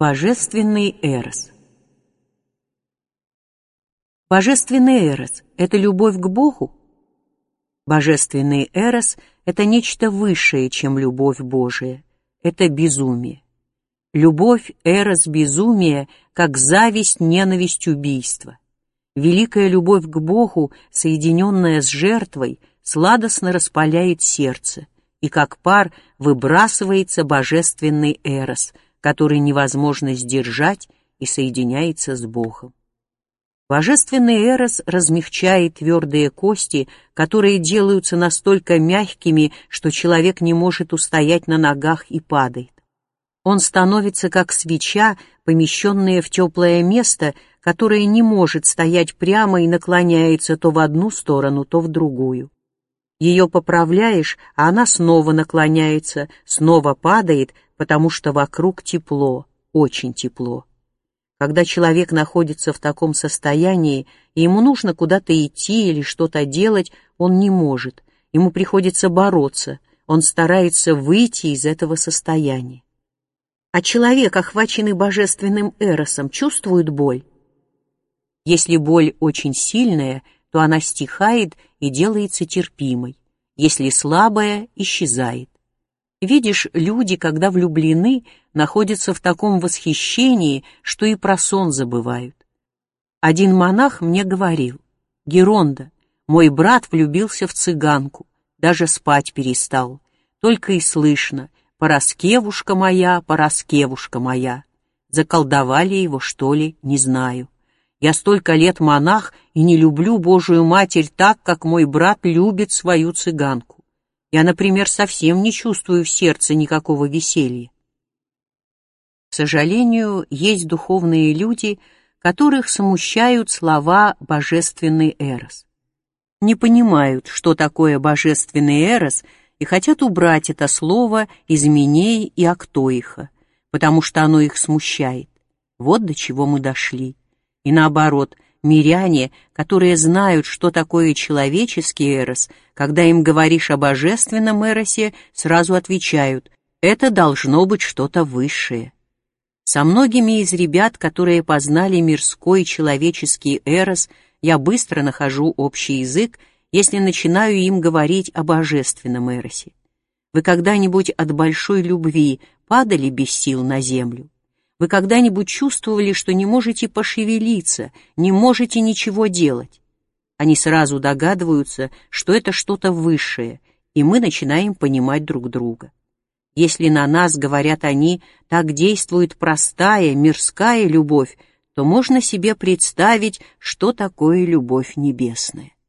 Божественный Эрос. Божественный Эрос — это любовь к Богу? Божественный Эрос — это нечто высшее, чем любовь Божия. Это безумие. Любовь, Эрос, безумие, как зависть, ненависть, убийство. Великая любовь к Богу, соединенная с жертвой, сладостно распаляет сердце, и как пар выбрасывается божественный Эрос, который невозможно сдержать и соединяется с Богом. Божественный Эрос размягчает твердые кости, которые делаются настолько мягкими, что человек не может устоять на ногах и падает. Он становится как свеча, помещенная в теплое место, которое не может стоять прямо и наклоняется то в одну сторону, то в другую. Ее поправляешь, а она снова наклоняется, снова падает, потому что вокруг тепло, очень тепло. Когда человек находится в таком состоянии, и ему нужно куда-то идти или что-то делать, он не может, ему приходится бороться, он старается выйти из этого состояния. А человек, охваченный божественным Эросом, чувствует боль? Если боль очень сильная, то она стихает и делается терпимой. Если слабая, исчезает. Видишь, люди, когда влюблены, находятся в таком восхищении, что и про сон забывают. Один монах мне говорил: «Геронда, мой брат влюбился в цыганку, даже спать перестал. Только и слышно: Параскевушка моя, Параскевушка моя». Заколдовали его, что ли, не знаю. Я столько лет монах и не люблю Божию Матерь так, как мой брат любит свою цыганку. Я, например, совсем не чувствую в сердце никакого веселья. К сожалению, есть духовные люди, которых смущают слова «божественный Эрос». Не понимают, что такое божественный Эрос, и хотят убрать это слово из Минеи и Актоиха, потому что оно их смущает. Вот до чего мы дошли. И наоборот, миряне, которые знают, что такое человеческий Эрос, когда им говоришь о божественном Эросе, сразу отвечают: это должно быть что-то высшее. Со многими из ребят, которые познали мирской человеческий Эрос, я быстро нахожу общий язык, если начинаю им говорить о божественном Эросе. Вы когда-нибудь от большой любви падали без сил на землю? Вы когда-нибудь чувствовали, что не можете пошевелиться, не можете ничего делать? Они сразу догадываются, что это что-то высшее, и мы начинаем понимать друг друга. Если на нас, говорят они, так действует простая, мирская любовь, то можно себе представить, что такое любовь небесная.